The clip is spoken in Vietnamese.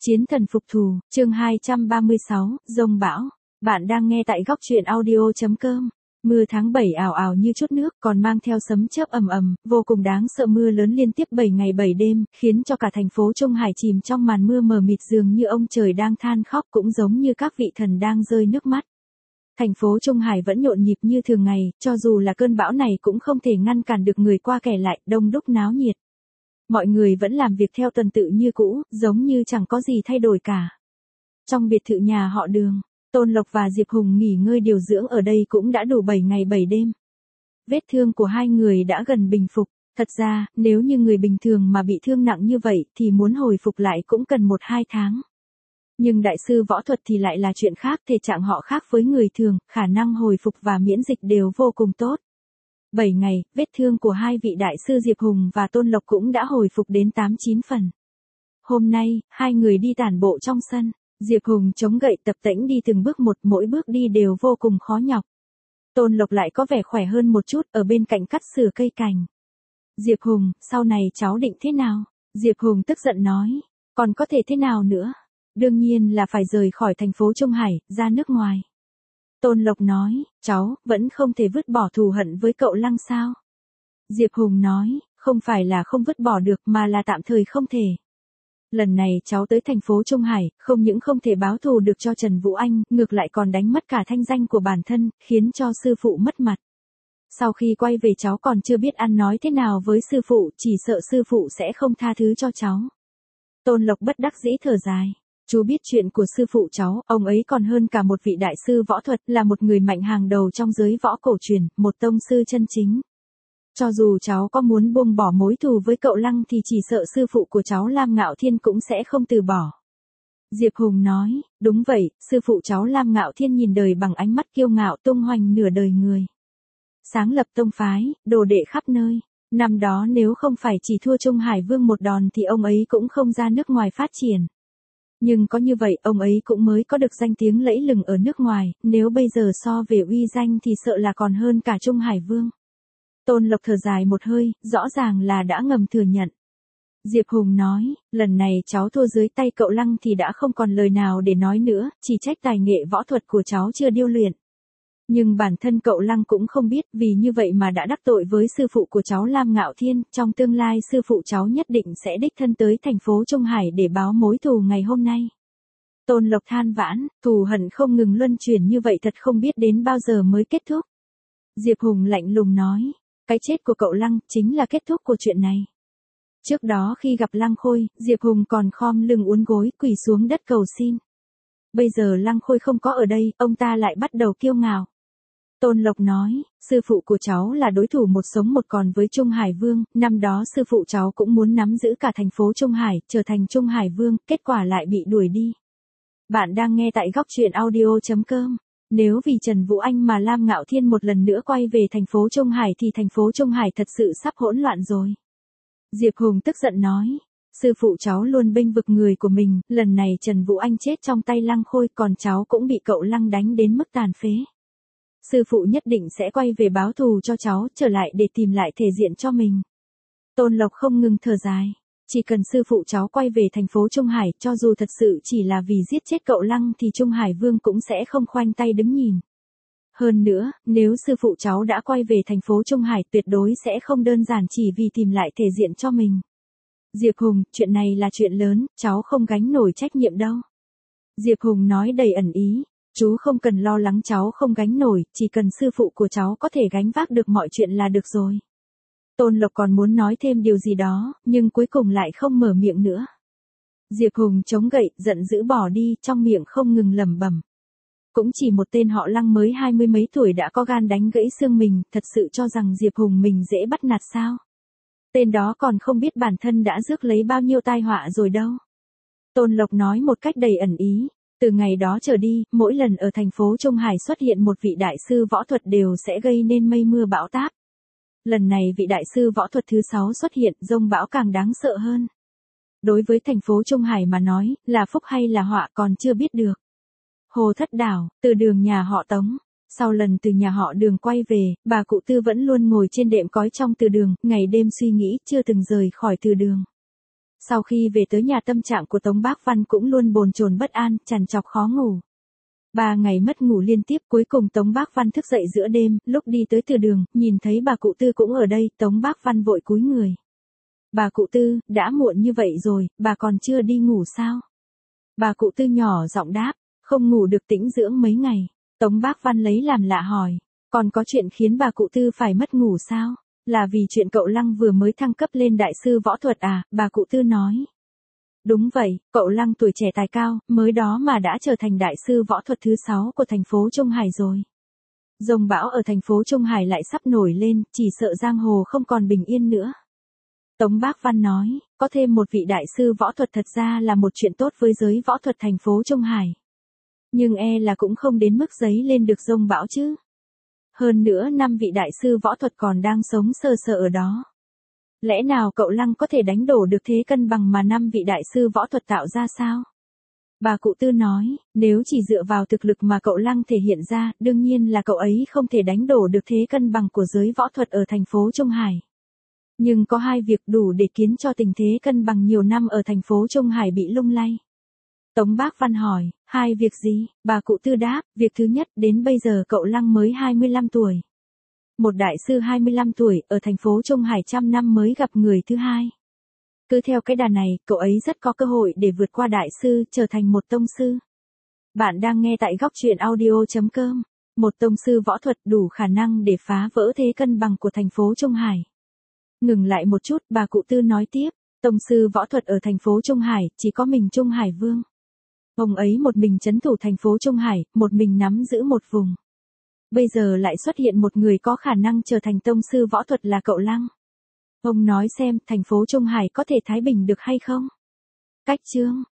Chiến thần phục thù, chương 236, Dông bão. Bạn đang nghe tại góc truyện audio.com. Mưa tháng 7 ào ào như chút nước, còn mang theo sấm chớp ầm ầm, vô cùng đáng sợ. Mưa lớn liên tiếp 7 ngày 7 đêm, khiến cho cả thành phố Trung Hải chìm trong màn mưa mờ mịt, dường như ông trời đang than khóc, cũng giống như các vị thần đang rơi nước mắt. Thành phố Trung Hải vẫn nhộn nhịp như thường ngày, cho dù là cơn bão này cũng không thể ngăn cản được người qua kẻ lại, đông đúc náo nhiệt. Mọi người vẫn làm việc theo tuần tự như cũ, giống như chẳng có gì thay đổi cả. Trong biệt thự nhà họ Đường, Tôn Lộc và Diệp Hùng nghỉ ngơi điều dưỡng ở đây cũng đã đủ 7 ngày 7 đêm. Vết thương của hai người đã gần bình phục. Thật ra, nếu như người bình thường mà bị thương nặng như vậy thì muốn hồi phục lại cũng cần 1-2 tháng. Nhưng đại sư võ thuật thì lại là chuyện khác, thể trạng họ khác với người thường, khả năng hồi phục và miễn dịch đều vô cùng tốt. 7 ngày, vết thương của hai vị đại sư Diệp Hùng và Tôn Lộc cũng đã hồi phục đến 8-9 phần. Hôm nay, hai người đi tản bộ trong sân. Diệp Hùng chống gậy tập tễnh đi từng bước một, mỗi bước đi đều vô cùng khó nhọc. Tôn Lộc lại có vẻ khỏe hơn một chút, ở bên cạnh cắt sửa cây cành. Diệp Hùng, sau này cháu định thế nào? Diệp Hùng tức giận nói, còn có thể thế nào nữa? Đương nhiên là phải rời khỏi thành phố Trung Hải, ra nước ngoài. Tôn Lộc nói, cháu, vẫn không thể vứt bỏ thù hận với cậu Lăng sao? Diệp Hùng nói, không phải là không vứt bỏ được mà là tạm thời không thể. Lần này cháu tới thành phố Trung Hải, không những không thể báo thù được cho Trần Vũ Anh, ngược lại còn đánh mất cả thanh danh của bản thân, khiến cho sư phụ mất mặt. Sau khi quay về cháu còn chưa biết ăn nói thế nào với sư phụ, chỉ sợ sư phụ sẽ không tha thứ cho cháu. Tôn Lộc bất đắc dĩ thở dài. Chú biết chuyện của sư phụ cháu, ông ấy còn hơn cả một vị đại sư võ thuật, là một người mạnh hàng đầu trong giới võ cổ truyền, một tông sư chân chính. Cho dù cháu có muốn buông bỏ mối thù với cậu Lăng thì chỉ sợ sư phụ của cháu Lam Ngạo Thiên cũng sẽ không từ bỏ. Diệp Hùng nói, đúng vậy, sư phụ cháu Lam Ngạo Thiên nhìn đời bằng ánh mắt kiêu ngạo, tung hoành nửa đời người. Sáng lập tông phái, đồ đệ khắp nơi. Năm đó nếu không phải chỉ thua Trung Hải Vương một đòn thì ông ấy cũng không ra nước ngoài phát triển. Nhưng có như vậy ông ấy cũng mới có được danh tiếng lẫy lừng ở nước ngoài, nếu bây giờ so về uy danh thì sợ là còn hơn cả Trung Hải Vương. Tôn Lộc thở dài một hơi, rõ ràng là đã ngầm thừa nhận. Diệp Hùng nói, lần này cháu thua dưới tay cậu Lăng thì đã không còn lời nào để nói nữa, chỉ trách tài nghệ võ thuật của cháu chưa điêu luyện. Nhưng bản thân cậu Lăng cũng không biết, vì như vậy mà đã đắc tội với sư phụ của cháu Lam Ngạo Thiên, trong tương lai sư phụ cháu nhất định sẽ đích thân tới thành phố Trung Hải để báo mối thù ngày hôm nay. Tôn Lộc than vãn, thù hận không ngừng luân chuyển như vậy thật không biết đến bao giờ mới kết thúc. Diệp Hùng lạnh lùng nói, cái chết của cậu Lăng chính là kết thúc của chuyện này. Trước đó khi gặp Lăng Khôi, Diệp Hùng còn khom lưng uốn gối quỳ xuống đất cầu xin. Bây giờ Lăng Khôi không có ở đây, ông ta lại bắt đầu kiêu ngạo. Tôn Lộc nói, sư phụ của cháu là đối thủ một sống một còn với Trung Hải Vương, năm đó sư phụ cháu cũng muốn nắm giữ cả thành phố Trung Hải, trở thành Trung Hải Vương, kết quả lại bị đuổi đi. Bạn đang nghe tại góc truyện audio.com. Nếu vì Trần Vũ Anh mà Lam Ngạo Thiên một lần nữa quay về thành phố Trung Hải thì thành phố Trung Hải thật sự sắp hỗn loạn rồi. Diệp Hùng tức giận nói, sư phụ cháu luôn bênh vực người của mình, lần này Trần Vũ Anh chết trong tay Lăng Khôi, còn cháu cũng bị cậu Lăng đánh đến mức tàn phế. Sư phụ nhất định sẽ quay về báo thù cho cháu, trở lại để tìm lại thể diện cho mình. Tôn Lộc không ngừng thở dài. Chỉ cần sư phụ cháu quay về thành phố Trung Hải, cho dù thật sự chỉ là vì giết chết cậu Lăng thì Trung Hải Vương cũng sẽ không khoanh tay đứng nhìn. Hơn nữa, nếu sư phụ cháu đã quay về thành phố Trung Hải tuyệt đối sẽ không đơn giản chỉ vì tìm lại thể diện cho mình. Diệp Hùng, chuyện này là chuyện lớn, cháu không gánh nổi trách nhiệm đâu. Diệp Hùng nói đầy ẩn ý. Chú không cần lo lắng cháu không gánh nổi, chỉ cần sư phụ của cháu có thể gánh vác được mọi chuyện là được rồi. Tôn Lộc còn muốn nói thêm điều gì đó, nhưng cuối cùng lại không mở miệng nữa. Diệp Hùng chống gậy, giận dữ bỏ đi, trong miệng không ngừng lẩm bẩm. Cũng chỉ một tên họ Lăng mới 20 mấy tuổi đã có gan đánh gãy xương mình, thật sự cho rằng Diệp Hùng mình dễ bắt nạt sao? Tên đó còn không biết bản thân đã rước lấy bao nhiêu tai họa rồi đâu. Tôn Lộc nói một cách đầy ẩn ý. Từ ngày đó trở đi, mỗi lần ở thành phố Trung Hải xuất hiện một vị đại sư võ thuật đều sẽ gây nên mây mưa bão táp. Lần này vị đại sư võ thuật thứ 6 xuất hiện, dông bão càng đáng sợ hơn. Đối với thành phố Trung Hải mà nói, là phúc hay là họa còn chưa biết được. Hồ Thất Đảo, từ đường nhà họ Tống. Sau lần từ nhà họ Đường quay về, bà cụ Tư vẫn luôn ngồi trên đệm cói trong từ đường, ngày đêm suy nghĩ, chưa từng rời khỏi từ đường. Sau khi về tới nhà tâm trạng của Tống Bác Văn cũng luôn bồn chồn bất an, trằn trọc khó ngủ. 3 ngày mất ngủ liên tiếp, cuối cùng Tống Bác Văn thức dậy giữa đêm, lúc đi tới từ đường, nhìn thấy bà cụ Tư cũng ở đây, Tống Bác Văn vội cúi người. Bà cụ Tư, đã muộn như vậy rồi, bà còn chưa đi ngủ sao? Bà cụ Tư nhỏ giọng đáp, không ngủ được tĩnh dưỡng mấy ngày. Tống Bác Văn lấy làm lạ hỏi, còn có chuyện khiến bà cụ Tư phải mất ngủ sao? Là vì chuyện cậu Lăng vừa mới thăng cấp lên đại sư võ thuật à? Bà cụ Tư nói. Đúng vậy, cậu Lăng tuổi trẻ tài cao, mới đó mà đã trở thành đại sư võ thuật thứ 6 của thành phố Trung Hải rồi. Dông bão ở thành phố Trung Hải lại sắp nổi lên, chỉ sợ giang hồ không còn bình yên nữa. Tống Bác Văn nói, có thêm một vị đại sư võ thuật thật ra là một chuyện tốt với giới võ thuật thành phố Trung Hải. Nhưng là cũng không đến mức dấy lên được dông bão chứ. Hơn nữa 5 vị đại sư võ thuật còn đang sống sờ sờ ở đó. Lẽ nào cậu Lăng có thể đánh đổ được thế cân bằng mà 5 vị đại sư võ thuật tạo ra sao? Bà cụ Tư nói, nếu chỉ dựa vào thực lực mà cậu Lăng thể hiện ra, đương nhiên là cậu ấy không thể đánh đổ được thế cân bằng của giới võ thuật ở thành phố Trung Hải. Nhưng có 2 việc đủ để khiến cho tình thế cân bằng nhiều năm ở thành phố Trung Hải bị lung lay. Tống Bác Văn hỏi, 2 việc gì? Bà cụ Tư đáp, việc thứ nhất, đến bây giờ cậu Lăng mới 25 tuổi. Một đại sư 25 tuổi, ở thành phố Trung Hải trăm năm mới gặp người thứ hai. Cứ theo cái đà này, cậu ấy rất có cơ hội để vượt qua đại sư, trở thành một tông sư. Bạn đang nghe tại góc truyện audio.com. Một tông sư võ thuật đủ khả năng để phá vỡ thế cân bằng của thành phố Trung Hải. Ngừng lại một chút, bà cụ Tư nói tiếp, tông sư võ thuật ở thành phố Trung Hải, chỉ có mình Trung Hải Vương. Ông ấy một mình trấn thủ thành phố Trung Hải, một mình nắm giữ một vùng. Bây giờ lại xuất hiện một người có khả năng trở thành tông sư võ thuật là cậu Lăng. Ông nói xem, thành phố Trung Hải có thể thái bình được hay không? Cách chương